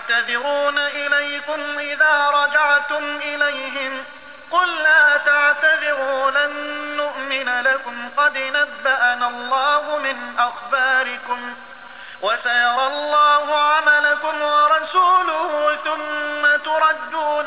يعتذرون إليكم إذا رجعتم إليهم قل لا تعتذروا لن نؤمن لكم قد نبأنا الله من أخباركم وسيرى الله عملكم ورسوله ثم تردون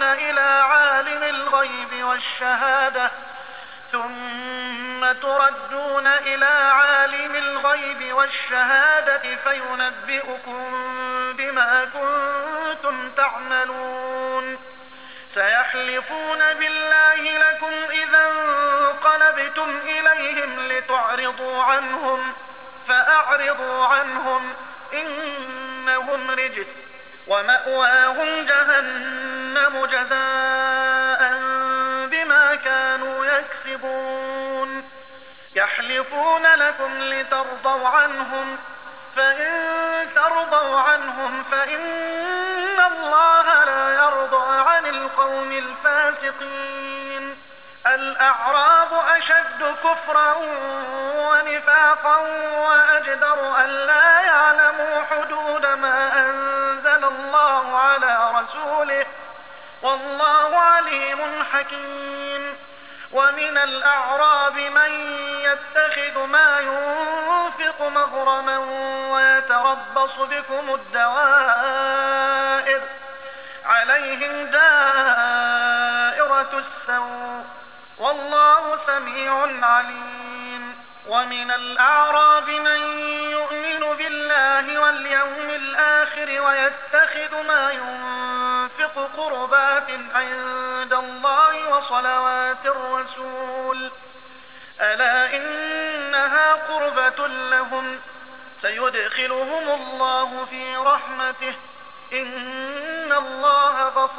إلى عالم الغيب والشهادة فينبئكم بما كنتم تعملون سيحلفون بالله لكم إذا انقلبتم إليهم لتعرضوا عنهم فأعرضوا عنهم إنهم رجس ومأواهم جهنم جزاء بما كانوا يكسبون يحلفون لكم لترضوا عنهم فإن ترضوا عنهم فإن الله لا يرضى عن القوم الفاسقين الأعراب أشد كفرا ونفاقا وأجدر أن لا يعلموا حدود ما أنزل الله على رسوله والله عليم حكيم ومن الأعراب من يتخذ ما ينفق مغرما ويتربص بكم الدوائر عليهم دائرة السوء والله سميع عليم ومن الأعراب من يؤمن بالله واليوم الآخر ويتخذ ما ينفق قربات عند الله وصلوات الرسول ألا إنها قربة لهم سيدخلهم الله في رحمته إن الله غفور